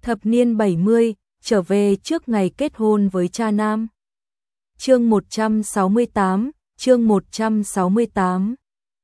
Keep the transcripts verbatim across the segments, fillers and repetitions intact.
Thập niên bảy mươi, trở về trước ngày kết hôn với cha nam. Chương một trăm sáu mươi tám, chương một trăm sáu mươi tám.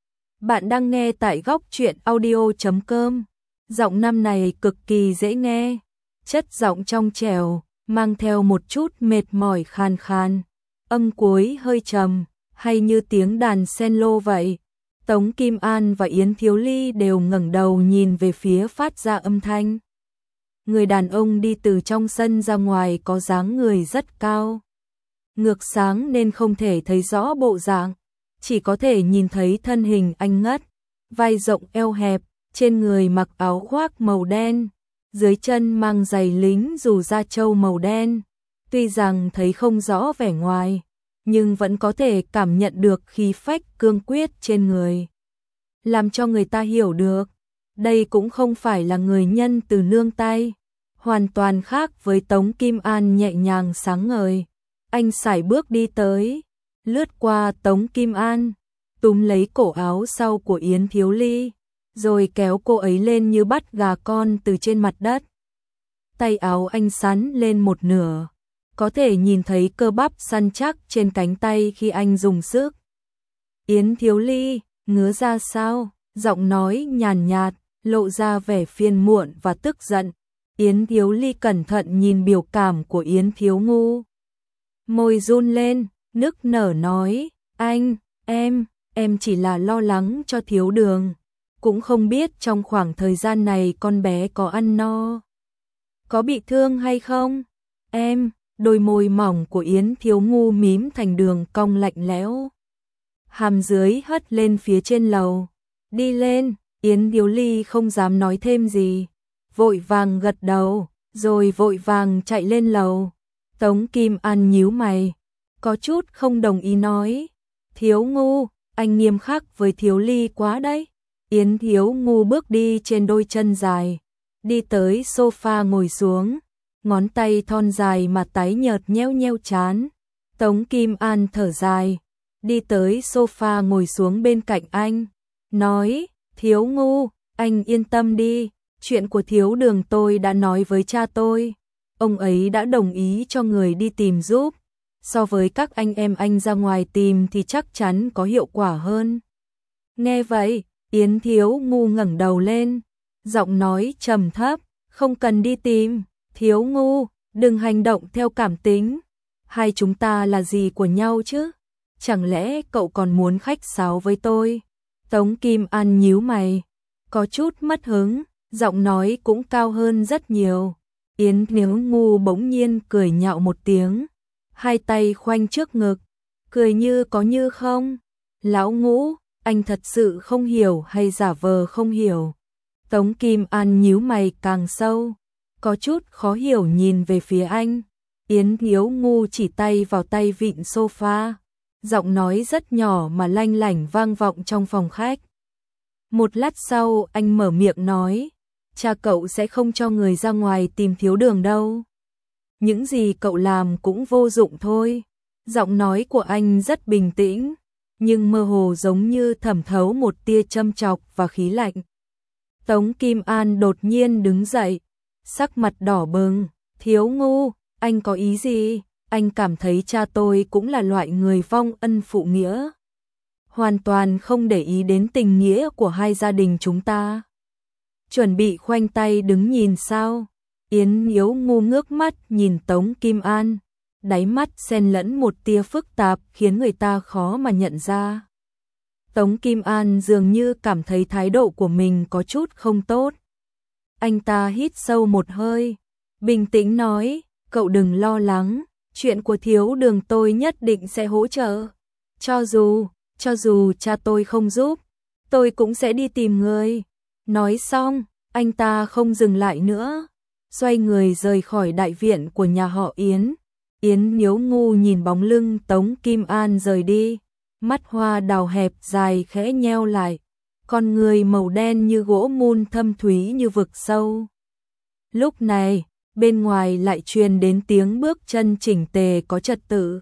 Bạn đang nghe tại góc truyện audio chấm com. Giọng nam này cực kỳ dễ nghe, chất giọng trong trẻo, mang theo một chút mệt mỏi khàn khàn, âm cuối hơi trầm, hay như tiếng đàn cello vậy. Tống Kim An và Yến Thiếu Ly đều ngẩng đầu nhìn về phía phát ra âm thanh. Người đàn ông đi từ trong sân ra ngoài có dáng người rất cao, ngược sáng nên không thể thấy rõ bộ dạng, chỉ có thể nhìn thấy thân hình anh ngất, vai rộng eo hẹp, trên người mặc áo khoác màu đen, dưới chân mang giày lính dù da trâu màu đen. Tuy rằng thấy không rõ vẻ ngoài, nhưng vẫn có thể cảm nhận được khí phách cương quyết trên người, làm cho người ta hiểu được đây cũng không phải là người nhân từ nương tay, hoàn toàn khác với Tống Kim An nhẹ nhàng sáng ngời. Anh sải bước đi tới, lướt qua Tống Kim An, túm lấy cổ áo sau của Yến Thiếu Ly, rồi kéo cô ấy lên như bắt gà con từ trên mặt đất. Tay áo anh xắn lên một nửa, có thể nhìn thấy cơ bắp săn chắc trên cánh tay khi anh dùng sức. Yến Thiếu Ly, ngứa ra sao? Giọng nói nhàn nhạt, lộ ra vẻ phiền muộn và tức giận. Yến Thiếu Ly cẩn thận nhìn biểu cảm của Yến Thiếu Ngu. Môi run lên, nức nở nói, anh, em, em chỉ là lo lắng cho Thiếu Đường. Cũng không biết trong khoảng thời gian này con bé có ăn no, có bị thương hay không? Em, đôi môi mỏng của Yến Thiếu Ngu mím thành đường cong lạnh lẽo, hàm dưới hất lên phía trên lầu. Đi lên. Yến Thiếu Ly không dám nói thêm gì, vội vàng gật đầu, rồi vội vàng chạy lên lầu. Tống Kim An nhíu mày, có chút không đồng ý nói, Thiếu Ngu, anh nghiêm khắc với Thiếu Ly quá đấy. Yến Thiếu Ngu bước đi trên đôi chân dài, đi tới sofa ngồi xuống, ngón tay thon dài mà tái nhợt nheo nheo chán. Tống Kim An thở dài, đi tới sofa ngồi xuống bên cạnh anh, nói, Thiếu Ngu, anh yên tâm đi, chuyện của Thiếu Đường tôi đã nói với cha tôi, ông ấy đã đồng ý cho người đi tìm giúp, so với các anh em anh ra ngoài tìm thì chắc chắn có hiệu quả hơn. Nghe vậy, Yến Thiếu Ngu ngẩng đầu lên, giọng nói trầm thấp, không cần đi tìm, Thiếu Ngu, đừng hành động theo cảm tính, hai chúng ta là gì của nhau chứ, chẳng lẽ cậu còn muốn khách sáo với tôi? Tống Kim An nhíu mày, có chút mất hứng, giọng nói cũng cao hơn rất nhiều. Yến Thiếu Ngu bỗng nhiên cười nhạo một tiếng, hai tay khoanh trước ngực, cười như có như không. Lão Ngũ, anh thật sự không hiểu hay giả vờ không hiểu? Tống Kim An nhíu mày càng sâu, có chút khó hiểu nhìn về phía anh. Yến Thiếu Ngu chỉ tay vào tay vịn sofa, giọng nói rất nhỏ mà lanh lảnh vang vọng trong phòng khách. Một lát sau anh mở miệng nói, cha cậu sẽ không cho người ra ngoài tìm Thiếu Đường đâu. Những gì cậu làm cũng vô dụng thôi. Giọng nói của anh rất bình tĩnh, nhưng mơ hồ giống như thẩm thấu một tia châm chọc và khí lạnh. Tống Kim An đột nhiên đứng dậy, sắc mặt đỏ bừng, Thiếu Ngu, anh có ý gì? Anh cảm thấy cha tôi cũng là loại người vong ân phụ nghĩa, hoàn toàn không để ý đến tình nghĩa của hai gia đình chúng ta. Chuẩn bị khoanh tay đứng nhìn sao? Yến Thiếu Ngu ngước mắt nhìn Tống Kim An, đáy mắt xen lẫn một tia phức tạp khiến người ta khó mà nhận ra. Tống Kim An dường như cảm thấy thái độ của mình có chút không tốt. Anh ta hít sâu một hơi, bình tĩnh nói, cậu đừng lo lắng, chuyện của Thiếu Đường tôi nhất định sẽ hỗ trợ. Cho dù, cho dù cha tôi không giúp, tôi cũng sẽ đi tìm người. Nói xong, anh ta không dừng lại nữa, xoay người rời khỏi đại viện của nhà họ Yến. Yến Thiếu Ngu nhìn bóng lưng Tống Kim An rời đi, mắt hoa đào hẹp dài khẽ nheo lại, con người màu đen như gỗ mun thâm thúy như vực sâu. Lúc này, bên ngoài lại truyền đến tiếng bước chân chỉnh tề có trật tự.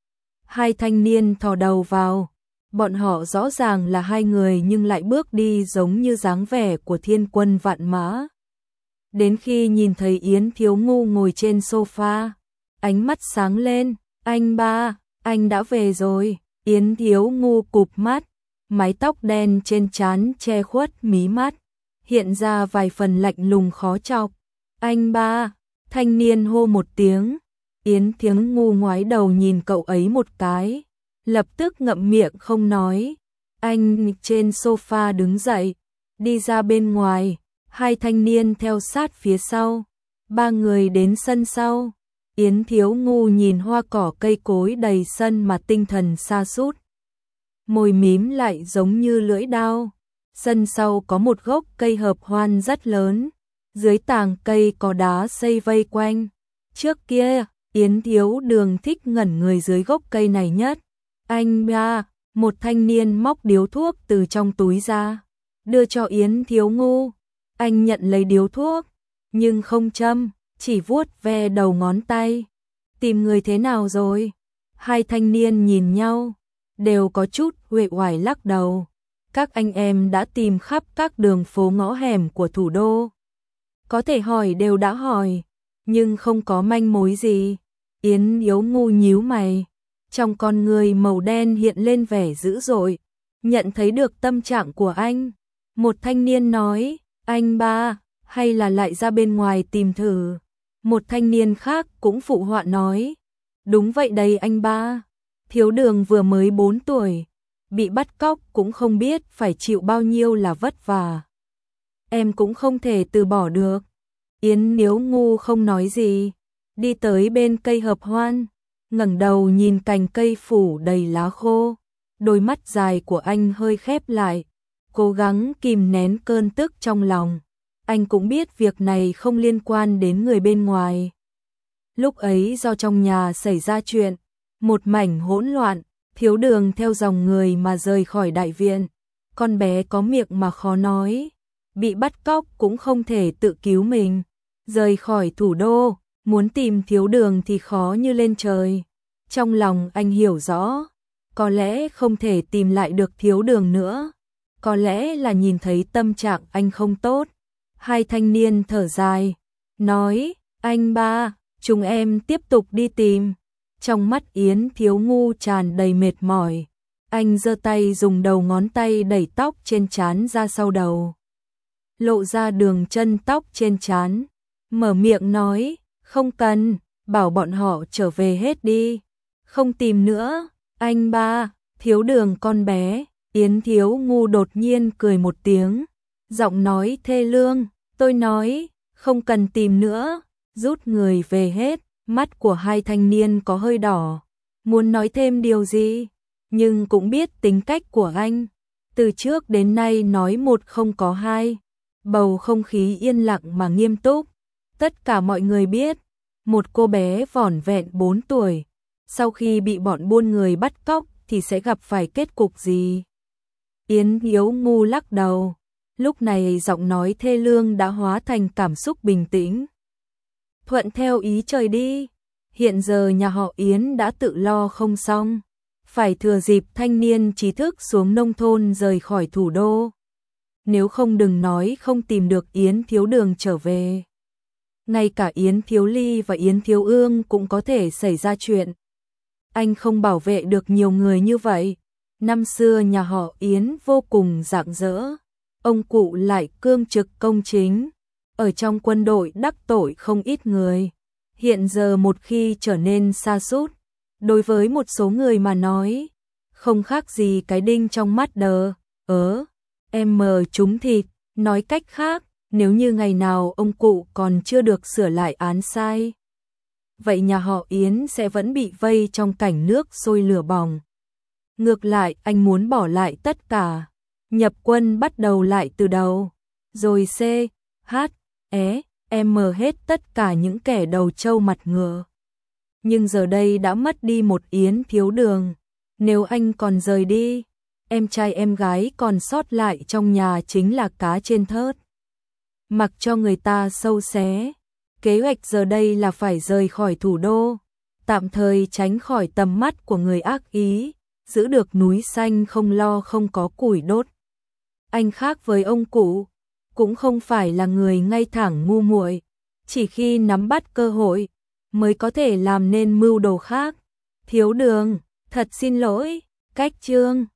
Hai thanh niên thò đầu vào, bọn họ rõ ràng là hai người nhưng lại bước đi giống như dáng vẻ của thiên quân vạn mã. Đến khi nhìn thấy Yến Thiếu Ngu ngồi trên sofa, ánh mắt sáng lên, anh ba, anh đã về rồi. Yến Thiếu Ngu cụp mắt, mái tóc đen trên trán che khuất mí mắt, hiện ra vài phần lạnh lùng khó chọc. Anh ba, thanh niên hô một tiếng. Yến Thiếu Ngu ngoái đầu nhìn cậu ấy một cái, lập tức ngậm miệng không nói. Anh trên sofa đứng dậy, đi ra bên ngoài, hai thanh niên theo sát phía sau. Ba người đến sân sau. Yến Thiếu Ngu nhìn hoa cỏ cây cối đầy sân mà tinh thần sa sút. Môi mím lại giống như lưỡi dao. Sân sau có một gốc cây hợp hoan rất lớn, dưới tàng cây có đá xây vây quanh. Trước kia, Yến Thiếu Đường thích ngẩn người dưới gốc cây này nhất. Anh ba, một thanh niên móc điếu thuốc từ trong túi ra, đưa cho Yến Thiếu Ngu. Anh nhận lấy điếu thuốc, nhưng không châm, chỉ vuốt ve đầu ngón tay. Tìm người thế nào rồi? Hai thanh niên nhìn nhau, đều có chút uể oải lắc đầu. Các anh em đã tìm khắp các đường phố ngõ hẻm của thủ đô. Có thể hỏi đều đã hỏi, nhưng không có manh mối gì. Yến Thiếu Ngu nhíu mày, trong con người màu đen hiện lên vẻ dữ dội. Nhận thấy được tâm trạng của anh, một thanh niên nói, anh ba, hay là lại ra bên ngoài tìm thử. Một thanh niên khác cũng phụ họa nói, đúng vậy đây anh ba, Thiếu Đường vừa mới bốn tuổi, bị bắt cóc cũng không biết phải chịu bao nhiêu là vất vả. Em cũng không thể từ bỏ được. Yến Thiếu Ngu không nói gì, đi tới bên cây hợp hoan, ngẩng đầu nhìn cành cây phủ đầy lá khô. Đôi mắt dài của anh hơi khép lại, cố gắng kìm nén cơn tức trong lòng. Anh cũng biết việc này không liên quan đến người bên ngoài. Lúc ấy do trong nhà xảy ra chuyện, một mảnh hỗn loạn, Thiếu Đường theo dòng người mà rời khỏi đại viện. Con bé có miệng mà khó nói, bị bắt cóc cũng không thể tự cứu mình. Rời khỏi thủ đô, muốn tìm Thiếu Đường thì khó như lên trời. Trong lòng anh hiểu rõ, có lẽ không thể tìm lại được Thiếu Đường nữa. Có lẽ là nhìn thấy tâm trạng anh không tốt. Hai thanh niên thở dài, nói, anh ba, chúng em tiếp tục đi tìm. Trong mắt Yến Thiếu Ngu tràn đầy mệt mỏi. Anh giơ tay dùng đầu ngón tay đẩy tóc trên trán ra sau đầu, lộ ra đường chân tóc trên trán. Mở miệng nói, không cần, bảo bọn họ trở về hết đi. Không tìm nữa, anh ba, Thiếu Đường con bé. Yến Thiếu Ngu đột nhiên cười một tiếng, giọng nói thê lương, tôi nói, không cần tìm nữa, rút người về hết. Mắt của hai thanh niên có hơi đỏ, muốn nói thêm điều gì, nhưng cũng biết tính cách của anh. Từ trước đến nay nói một không có hai, bầu không khí yên lặng mà nghiêm túc. Tất cả mọi người biết, một cô bé vỏn vẹn bốn tuổi, sau khi bị bọn buôn người bắt cóc thì sẽ gặp phải kết cục gì. Yến Thiếu Ngu lắc đầu, lúc này giọng nói thê lương đã hóa thành cảm xúc bình tĩnh. Thuận theo ý trời đi, hiện giờ nhà họ Yến đã tự lo không xong, phải thừa dịp thanh niên trí thức xuống nông thôn rời khỏi thủ đô. Nếu không đừng nói không tìm được Yến Thiếu Đường trở về. Ngay cả Yến Thiếu Ly và Yến Thiếu Ương cũng có thể xảy ra chuyện. Anh không bảo vệ được nhiều người như vậy. Năm xưa nhà họ Yến vô cùng rạng rỡ, ông cụ lại cương trực công chính, ở trong quân đội đắc tội không ít người. Hiện giờ một khi trở nên sa sút, đối với một số người mà nói, không khác gì cái đinh trong mắt đờ, ớ, em mờ trúng thịt. Nói cách khác, nếu như ngày nào ông cụ còn chưa được sửa lại án sai, vậy nhà họ Yến sẽ vẫn bị vây trong cảnh nước sôi lửa bỏng. Ngược lại, anh muốn bỏ lại tất cả, nhập quân bắt đầu lại từ đầu, rồi C, H, E, M hết tất cả những kẻ đầu trâu mặt ngựa. Nhưng giờ đây đã mất đi một Yến Thiếu Đường, nếu anh còn rời đi, em trai em gái còn sót lại trong nhà chính là cá trên thớt. Mặc cho người ta sâu xé, kế hoạch giờ đây là phải rời khỏi thủ đô, tạm thời tránh khỏi tầm mắt của người ác ý, giữ được núi xanh không lo không có củi đốt. Anh khác với ông cụ, cũng không phải là người ngay thẳng ngu muội, chỉ khi nắm bắt cơ hội mới có thể làm nên mưu đồ khác. Thiếu Đường, thật xin lỗi. Cách chương